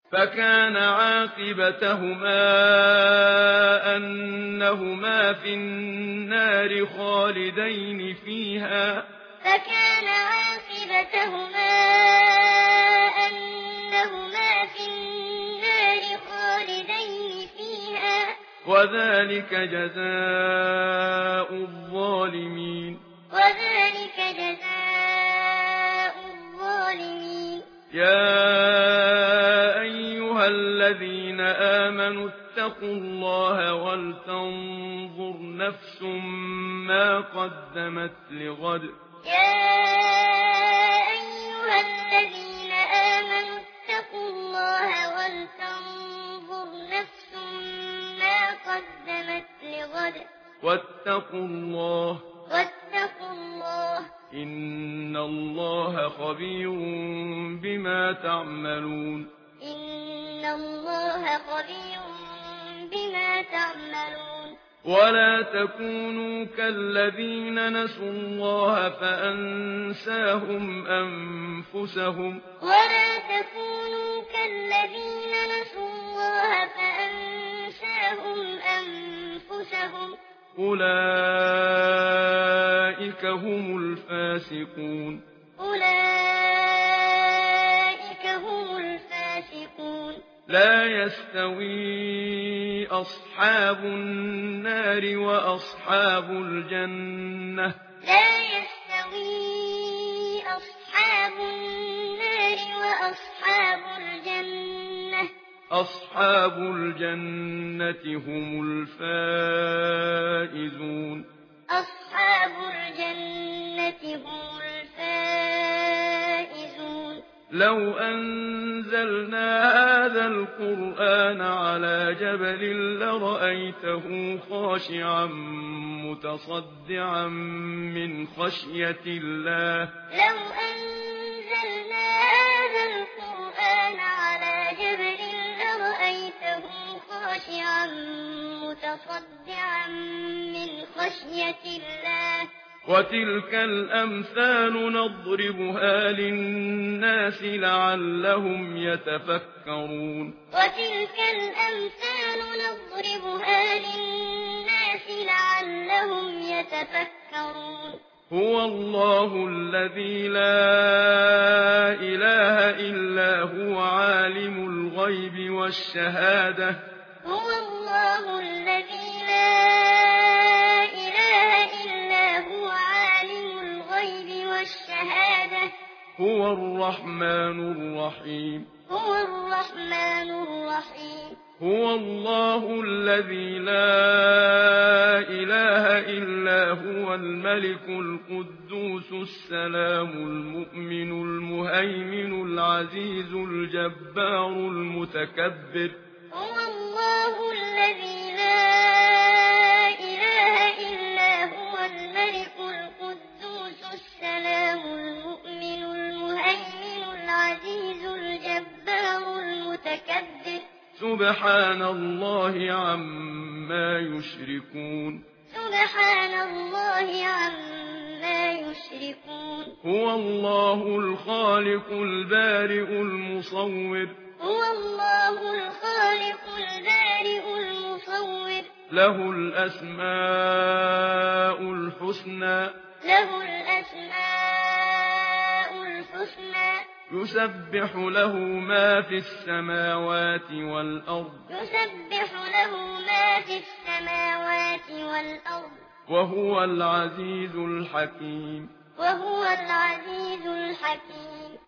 فكان عاقبتهما أنهما في النار خالدين فيها فكان عاقبتهما أنهما في النار خالدين فيها وذلك جزاء الظالمين وذلك جزاء الظالمين يا أيها الذين آمنوا اتقوا الله ولتنظر نفس ما قدمت لغد يا أيها الذين آمنوا اتقوا الله ولتنظر نفس ما قدمت لغد واتقوا الله إن الله خبير بما تعملون إن الله خبير بما تعملون ولا تكونوا كالذين نسوا الله فأنساهم أنفسهم ولا تكونوا كالذين نسوا الله فأنساهم أنفسهم أولئك هم الفاسقون أولئك هم الفاسقون لا يستوي أصحاب النار وأصحاب الجنة لا يستوي أصحاب النار وأصحاب الجنة أصحاب الجنة هم الفائزون أصحاب الجنة هم الفائزون لو أنزلنا هذا القرآن على جبل لرأيته خاشعا متصدعا من خشية الله لو أنزلنا هذا القرآن على جبل لرأيته خاشعا متصدعا من خشية الله وتلك الأمثال نضربها للناس لعلهم يتفكرون وتلك الأمثال نضربها للناس لعلهم يتفكرون هو الله الذي لا إله إلا هو عالم الغيب والشهادة هو الله الذي لا إله إلا هو عالم الغيب والشهادة هو الرحمن الرحيم هو الرحمن الرحيم هو الله الذي لا إله إلا هو الملك القدوس السلام المؤمن المهيمن العزيز الجبار المتكبر هو الله الذي لا إله إلا هو الملك القدوس السلام المؤمن المهيمن العزيز الجبار المتكبر سبحان الله عما يشركون سبحان الله عما يشركون هو الله الخالق البارئ المصور هو الله الخالق البارئ المصور له الأسماء الحسنى له الأسماء الحسنى يسبح له ما في السماوات والأرض يسبح له ما في السماوات والأرض وهو العزيز الحكيم وهو العزيز الحكيم